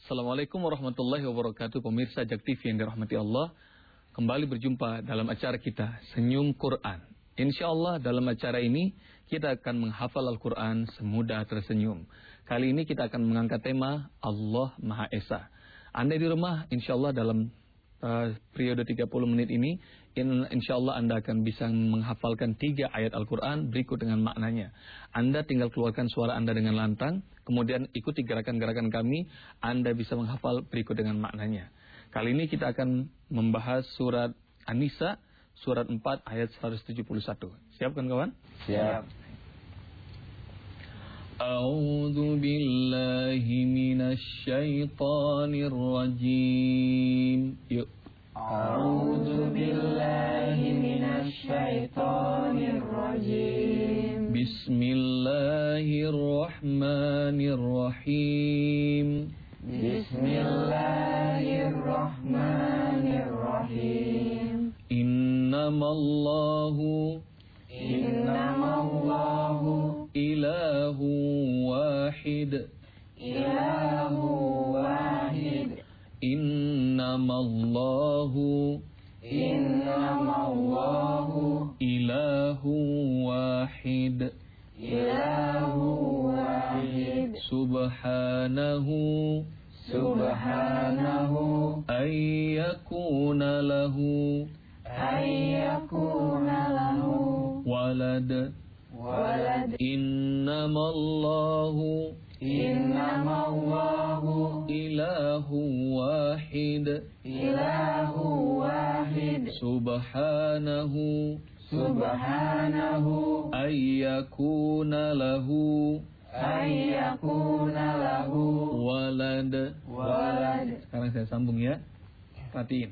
Assalamualaikum warahmatullahi wabarakatuh. Pemirsa Jak TV yang dirahmati Allah, kembali berjumpa dalam acara kita Senyum Quran. InsyaAllah dalam acara ini kita akan menghafal Al-Quran semudah tersenyum. Kali ini kita akan mengangkat tema Allah Maha Esa. Anda di rumah insyaAllah dalam periode 30 menit ini insyaallah Anda akan bisa menghafalkan 3 ayat Al-Quran berikut dengan maknanya. Anda tinggal keluarkan suara Anda dengan lantang, kemudian ikuti gerakan-gerakan kami, Anda bisa menghafal berikut dengan maknanya. Kali ini kita akan membahas surat An-Nisa, surat 4 ayat 171. Siap kan kawan? Siap. A'udzu billahi minasy syaithanir rajim. Yuk. A'udzu billahi minasy syaithanir rajim. Bismillahirrahmanirrahim. Bismillahirrahmanirrahim. Innamallahu ilahu wahid. Ilahu wahid. Innamallahu ilahu wahid. Ilahu wahid. Subhanahu ayyakuna lahu walad. Innamallahu ilahu wahid. Subhanahu ayyakuna lahu walad. Sekarang saya sambung ya. Perhatiin.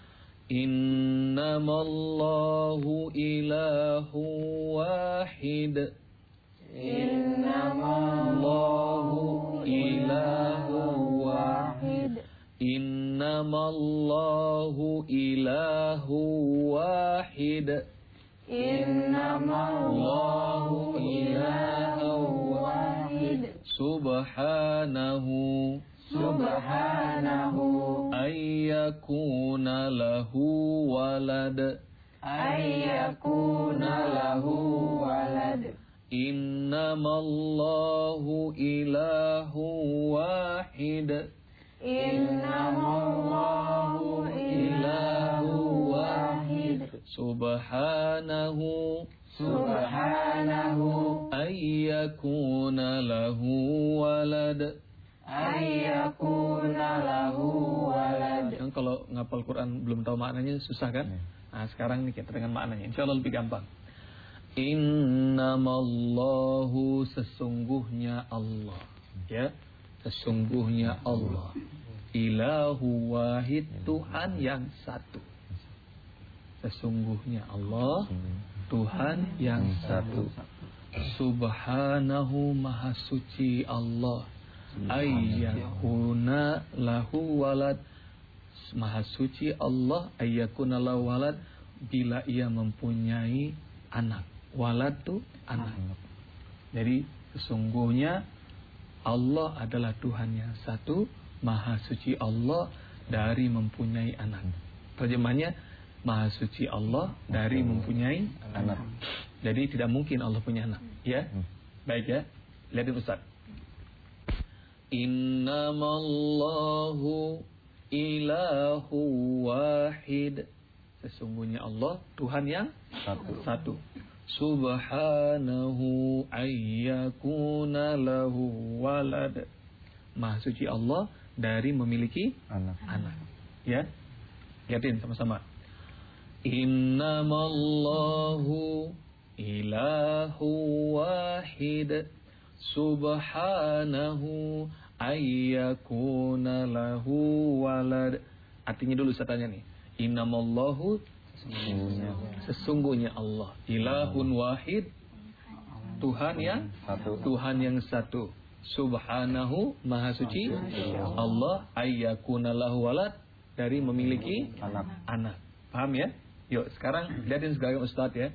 Innamallahu ilahu wahid. Innamallahu ilahu wahid. Innamallahu ilahu wahid. Innamallahu ilahu wahid. Subhanahu ayyakuna lahu walad. Innamallahu ilahu wahid. Innamallahu ilahu wahid. Subhanahu ayyakuna lahu walad. Yang kalau ngapal Quran belum tahu maknanya susah kan? Nah sekarang ini kita dengan maknanya, insyaallah lebih gampang. Innamallahu sesungguhnya Allah, ya, sesungguhnya Allah, ilahu wahid, Tuhan yang satu. Sesungguhnya Allah, Tuhan yang satu. Subhanahu maha suci Allah, ayyakuna lahu walad. Maha suci Allah, ayyakuna lahu walad, bila ia mempunyai anak. Walad itu anak. Jadi sesungguhnya Allah adalah Tuhan yang satu, maha suci Allah dari mempunyai anak. Terjemahnya, maha suci Allah dari mempunyai anak. Jadi tidak mungkin Allah punya anak, ya. Baik ya. Lihatin Ustaz. Innamallahu ilahu wahid. Sesungguhnya Allah Tuhan yang satu. Subhanahu ayyakuna lahu walad. Maha suci Allah dari memiliki anak. Ya. Lihatin sama-sama. Innamallahu ilahu wahid. Subhanahu ayyakuna lahu walad. Artinya dulu saya tanya nih. Innamallahu sesungguhnya Allah, ilahun wahid, Tuhan yang satu. Subhanahu maha suci Allah, ayyakuna lahu walad, dari memiliki anak. Paham ya? Yuk sekarang lihatin sebagai Ustaz ya.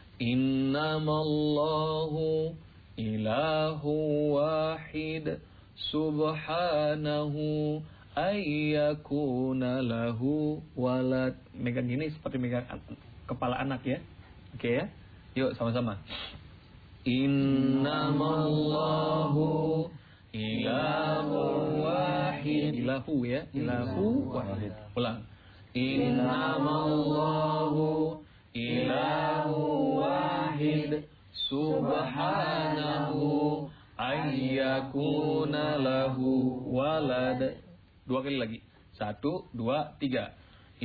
Innamallahu ilahu wahid. subhanahu ayyakuna lahu walad. Megang gini seperti megang kepala anak ya. Oke ya. Yuk sama-sama. Innamallahu ilahu wahid. Ilahu ya. Ilahu wahid. Ulang. Innamallahu ilahu wahid. Subhanahu ayyakuna lahu walad. Dua kali lagi. 1, 2, 3.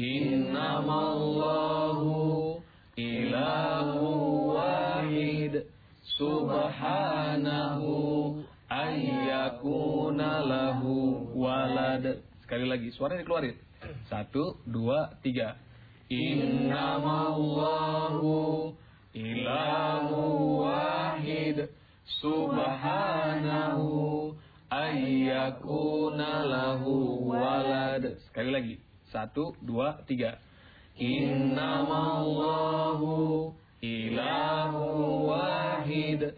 Innamallahu ilahu wahid. Subhanahu ayyakuna lahu walad. Sekali lagi, suara dikeluarin. 1, 2, 3. Innamallahu ilahu wahid. Subhanahu ayyakuna lahu walad. Sekali lagi. 1, 2, 3. Innamallahu ilahu wahid.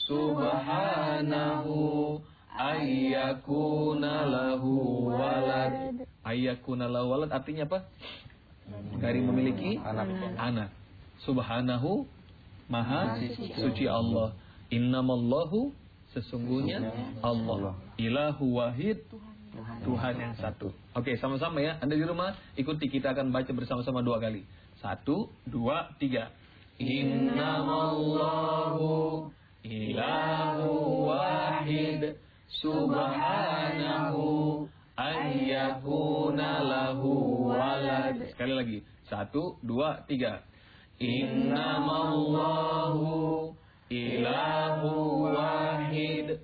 Subhanahu ayyakuna lahu walad. Ayyakuna lahu walad artinya apa? Dari memiliki anak. Subhanahu maha suci Allah. Innamallahu sesungguhnya Allah. Ilahu wahid, Tuhan yang satu. Oke, sama-sama ya. Anda di rumah ikuti, kita akan baca bersama-sama 2 kali. 1, 2, 3. Innamallahu ilahu wahid. Subhanahu ayyakuna lahu walad. Sekali lagi. 1, 2, 3. Innamallahu ilahu wahid.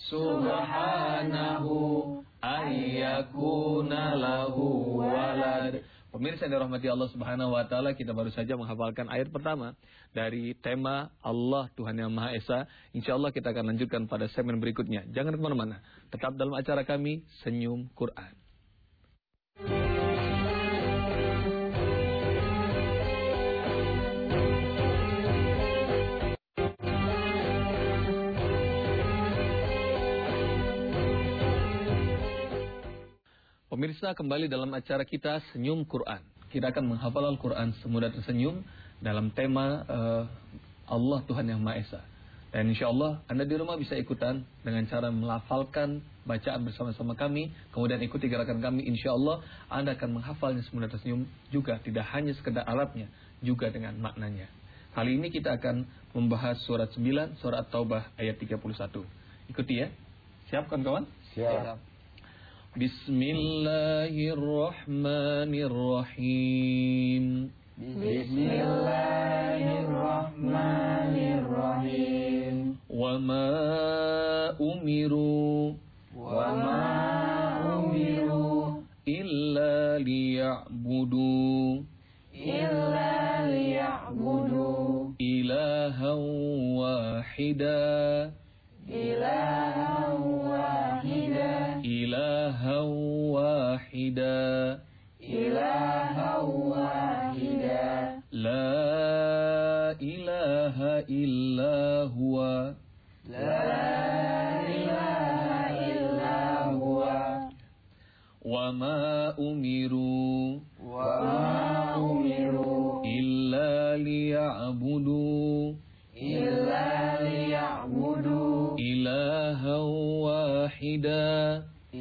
Subhanahu ayyakuna lahu walad. Pemirsa yang dirahmati Allah Subhanahu wa taala, kita baru saja menghafalkan ayat pertama dari tema Allah Tuhan yang Maha Esa. Insyaallah kita akan lanjutkan pada segmen berikutnya. Jangan kemana-mana, tetap dalam acara kami Senyum Quran. Pemirsa, kembali dalam acara kita Senyum Quran. Kita akan menghafal Al-Quran semudah tersenyum dalam tema Allah Tuhan yang Maha Esa. Dan insya Allah Anda di rumah bisa ikutan dengan cara melafalkan bacaan bersama-sama kami. Kemudian ikuti gerakan kami. Insya Allah Anda akan menghafalnya semudah tersenyum juga. Tidak hanya sekedar alatnya, juga dengan maknanya. Kali ini kita akan membahas surat 9, surat Taubah ayat 31. Ikuti ya. Siap kawan-kawan? Siap. Bismillahirrahmanirrahim. Bismillahirrahmanirrahim. Wa ma umiru illa liya'budu ilahan wahida la ilaha illa huwa wa ma umiru illa liya'budu ilahan wahida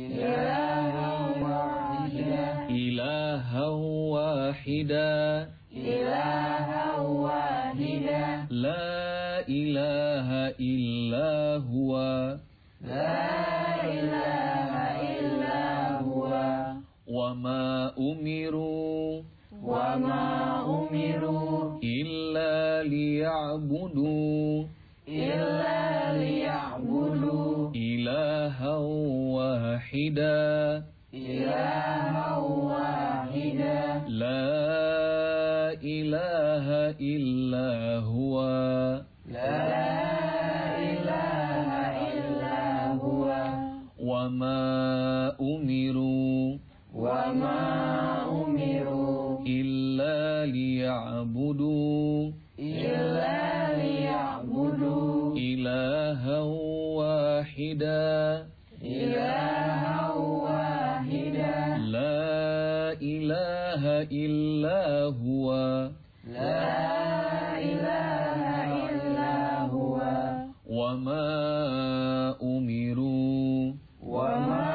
la ilaha illa huwa wa ma umiru illa liya'budu ilahan wahida la ilaha illa huwa wa ma umiru illa liya'budu ilahan wahida إلها واحدا لا إله إلا هو لا إله إلا هو وما أمروا وما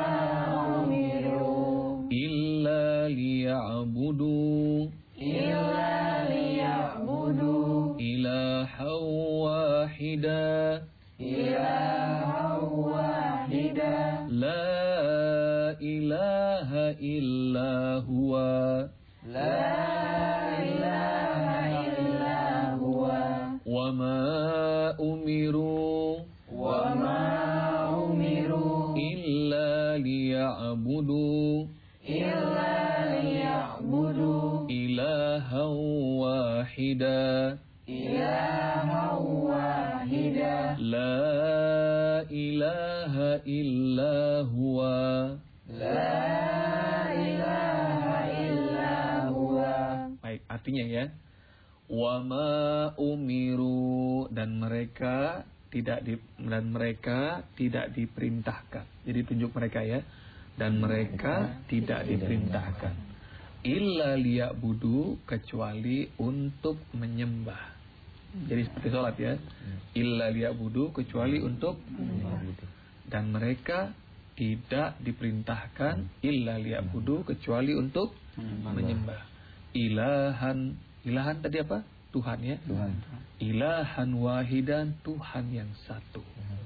أمروا إلا ليعبدوا إلا ليعبدوا إلها واحدا إلها واحدا لا إله إلا هو لا إله إلا هو وما أمروا وما أمروا إلا ليعبدوا إلا ليعبدوا إلها واحدا إلها واحدا لا إله إلا هو لا إله إلا هو. Baik, artinya ya, wama umiru, dan mereka tidak diperintahkan. Jadi tunjuk mereka ya, dan mereka tidak diperintahkan. Illa liya'budu, kecuali untuk menyembah. Jadi seperti sholat ya, illa liya'budu, kecuali untuk menyembah. Dan mereka tidak diperintahkan illa liya'budu, kecuali untuk menyembah. Ilahan tadi apa? Tuhan ya. Tuhan. Ilahan wahidan, Tuhan yang satu.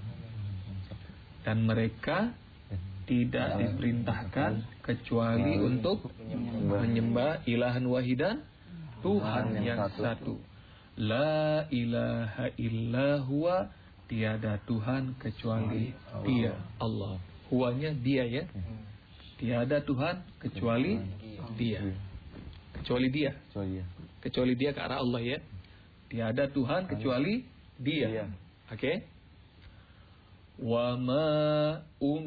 Dan mereka tidak diperintahkan kecuali untuk menyembah ilahan wahidan, Tuhan yang satu. La ilaha illa huwa, tiada Tuhan kecuali Dia, Allah. Huwanya Dia ya. Tiada Tuhan kecuali Dia. Kecuali Dia. Kecuali Dia ke arah Allah ya. Tiada Tuhan kecuali Dia. Oke? Wa ma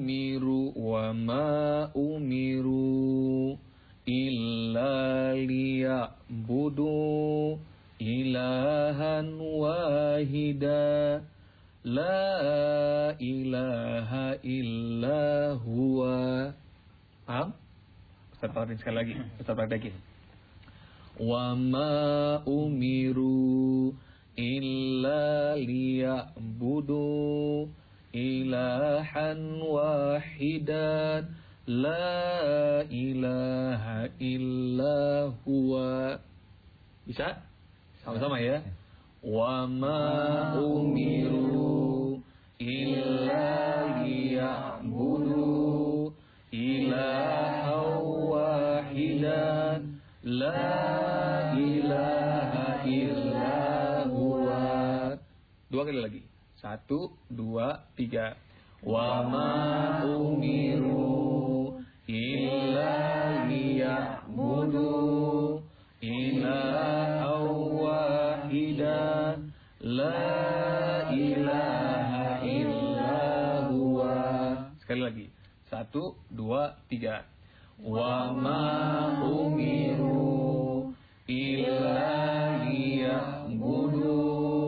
umiru illa liya'budu ilahan wahida la ilaha illa huwa. Paham? Ustaz praktekin sekali lagi. Ustaz praktekin. Wa ma umiru illa liya'budu ilahan wahidan la ilaha illa huwa. Bisa? Sama-sama ya. Wa ma umiru illa liya'budu ilahan wahidan la ilaha illa huwa. Dua kali lagi. 1, 2, 3. Wa ma umiru illa liya'budu ilahan wahidan la ilaha illa huwa. Sekali lagi. 1, 2, 3. Wa ma umiru illa liya'budu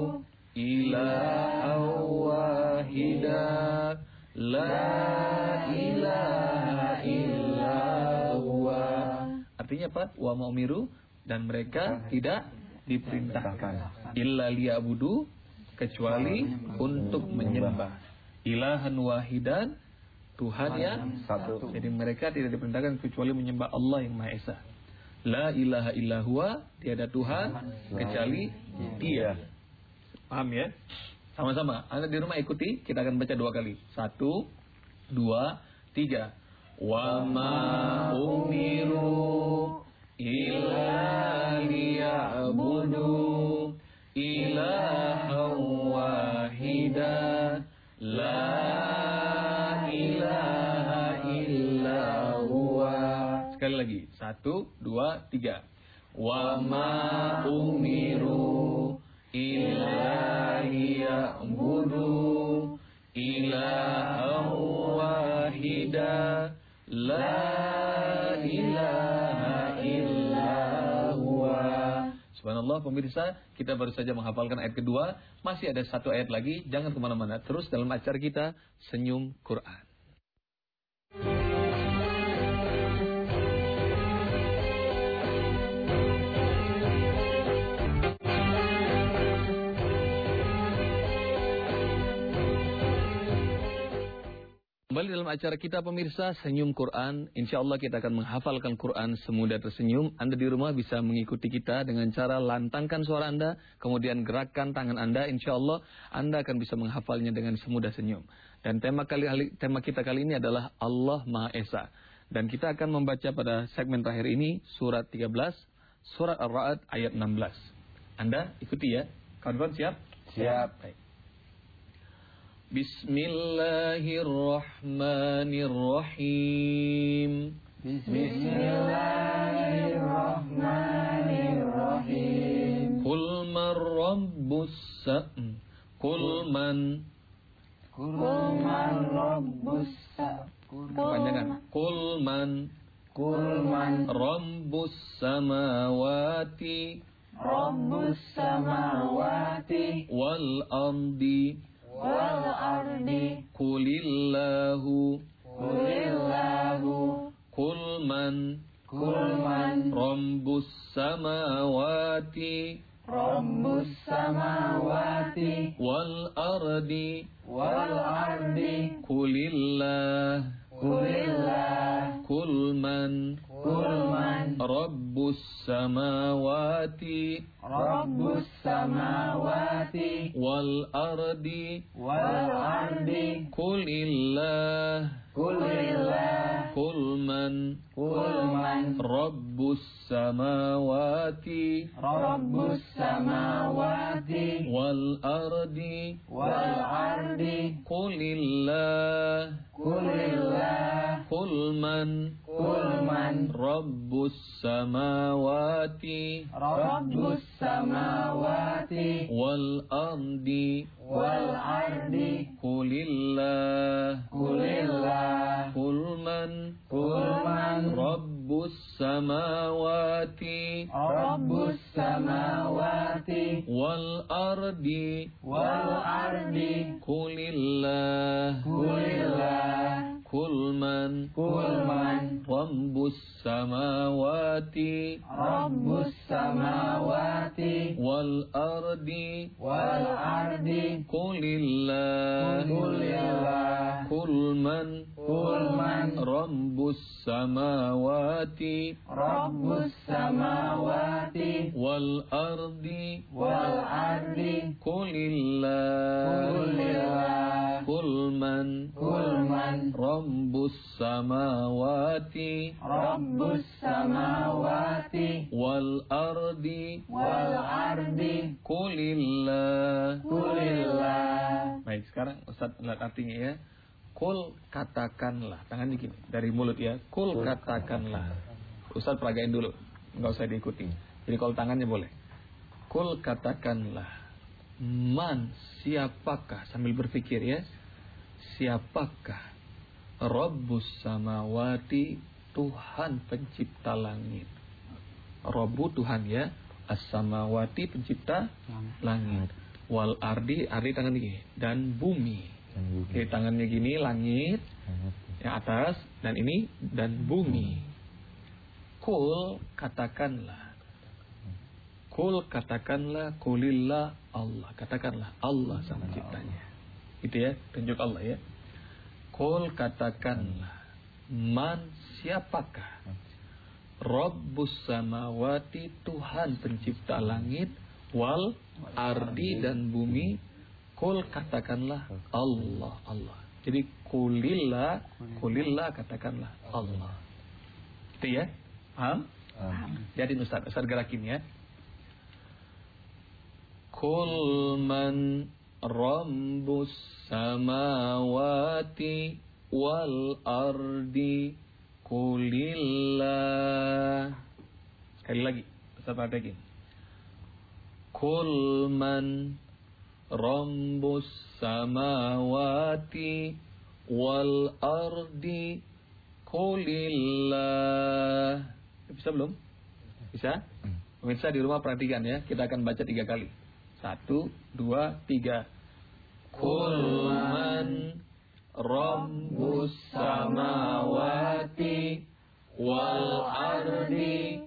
ilahan wahidan la ilaha illa huwa. Artinya apa? Wa ma umiru, dan mereka tidak diperintahkan illa liya'budu, kecuali untuk menyembah ilahan wahidan, Tuhan yang satu. Jadi mereka tidak diperintahkan kecuali menyembah Allah yang Maha Esa. La ilaha illa huwa, tiada Tuhan kecuali Dia. Paham ya? Sama-sama. Anda di rumah ikuti, kita akan baca 2 kali. 1, 2, 3. Wa ma umiru illa liya'budu ilahan wahidan la ilaha illa huwa. Sekali lagi. 1, 2, 3. Wa ma umiru illa liya'budu ilahan wahidan la ilaha illa huwa. Subhanallah pemirsa, kita baru saja menghafalkan ayat kedua. Masih ada 1 ayat lagi, jangan kemana-mana. Terus dalam acara kita Senyum Quran. Kembali dalam acara kita pemirsa Senyum Quran. Insya Allah kita akan menghafalkan Quran semudah tersenyum. Anda di rumah bisa mengikuti kita dengan cara lantangkan suara Anda, kemudian gerakkan tangan Anda. Insya Allah Anda akan bisa menghafalnya dengan semudah senyum. Dan tema kita kali ini adalah Allah Maha Esa. Dan kita akan membaca pada segmen terakhir ini surat 13, surat Ar-Ra'd ayat 16. Anda ikuti ya. Kawan-kawan siap? Siap. Baik. Bismillahirrahmanirrahim. Bismillahirrahmanirrahim. Qul man rabbus Panjangan. Qul man rabbus samawati wal ardi Qulillahu Qul man rabbus samawati wal ardi Qulillah Qul man rabbus samawati wal ardi Qulillah Qul man rabbus samawati wal ardi Qulillah Qul man rabbus samawati wal ardi Qulillah Qul man rabbus samawati wal ardi Qulillah Qul man rabbus samawati wal ardi Qulillah Qul man rabbus samawati wal ardi Qulillah Qul man rabbus samawati wal ardi Qulillah. Baik, sekarang Ustaz lihat artinya ya. Kul katakanlah, tangannya gini dari mulut ya. Kul katakanlah. Ustaz peragain dulu, enggak usah diikuti. Jadi kalau tangannya boleh. Kul katakanlah. Man, siapakah, sambil berpikir ya. Siapakah Rabbus samawati, Tuhan pencipta langit. Rabbu Tuhan ya, as-samawati pencipta langit. Wal ardi tangan ini, dan bumi. Jadi tangannya gini langit, yang atas dan ini dan bumi. Kul katakanlah. Kul katakanlah, kulillah Allah. Katakanlah Allah sama ciptanya. Itu ya, tunjuk Allah ya. Kul katakanlah, man siapakah Rabbus samawati, Tuhan pencipta langit, wal ardi dan bumi. Kul katakanlah Allah. Jadi kulillah katakanlah Allah. Itu ya, paham? Jadi Ustaz gerakin ya. Kul man rabbus samawati wal ardi Qulillah. Sekali lagi, Ustaz praktekin. Kul man rabbus samawati wal ardi Qulillah. Bisa belum? Bisa? Pemirsa di rumah perhatikan ya. Kita akan baca 3 kali. 1, 2, 3. Kul man Rabbus samawati wal ardi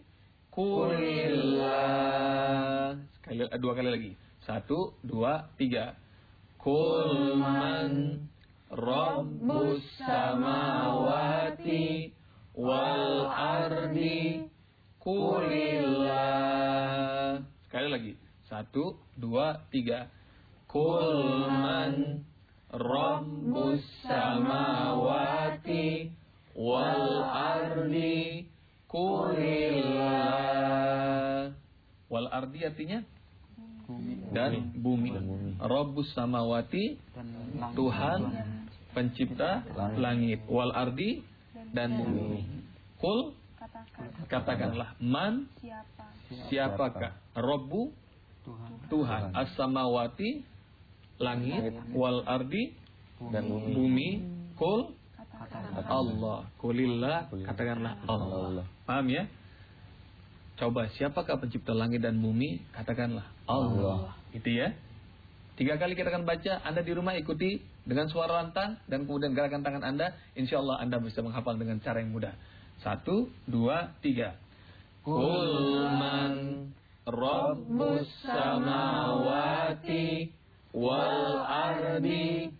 kulillah. Dua kali lagi. 1, 2, 3. Kul man Rabbus samawati wal ardi kulillah. Sekali lagi. 1, 2, 3. Kul man Rabbus samawati wal ardi kulillah. Wal ardi artinya dan bumi. Rabbus samawati, Tuhan pencipta langit. Wal ardi dan bumi. Kul, katakanlah. Man, siapakah? Rabbu, Tuhan. As-samawati, langit. Wal ardi dan bumi. Kul, Allah. Kulillah, katakanlah Allah. Paham ya? Coba, siapakah pencipta langit dan bumi? Katakanlah Allah. Itu ya. 3 kali kita akan baca. Anda di rumah ikuti dengan suara lantang dan kemudian gerakan tangan Anda. Insya Allah Anda bisa menghafal dengan cara yang mudah. 1, 2, 3. Kul man Rabbus samawati wal ardi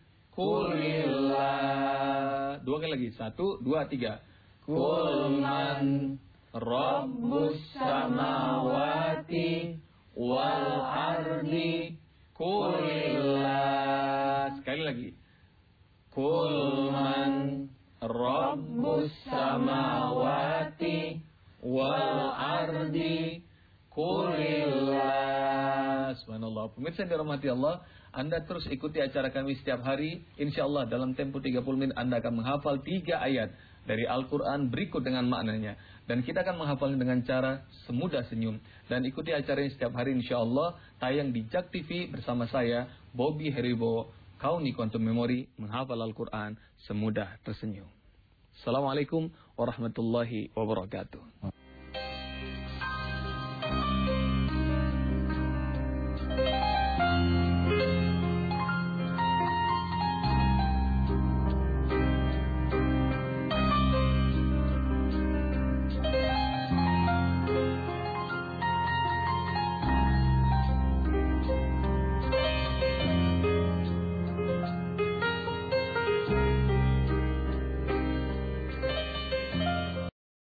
kulillah. 2 kali lagi. 1, 2, 3. Kul man Rabbus samawati wal ardi kulillah. Sekali lagi. Kul man Rabbus samawati wal ardi kulillah. Subhanallah. Pemirsa yang dirahmati Allah, Anda terus ikuti acara kami setiap hari. Insya Allah dalam tempo 30 menit Anda akan menghafal 3 ayat dari Al-Quran berikut dengan maknanya. Dan kita akan menghafalnya dengan cara semudah senyum. Dan ikuti acara ini setiap hari insya Allah. Tayang di JAK TV bersama saya, Bobby Heribo, Kauni Quantum Memory, menghafal Al-Quran semudah tersenyum. Assalamualaikum warahmatullahi wabarakatuh.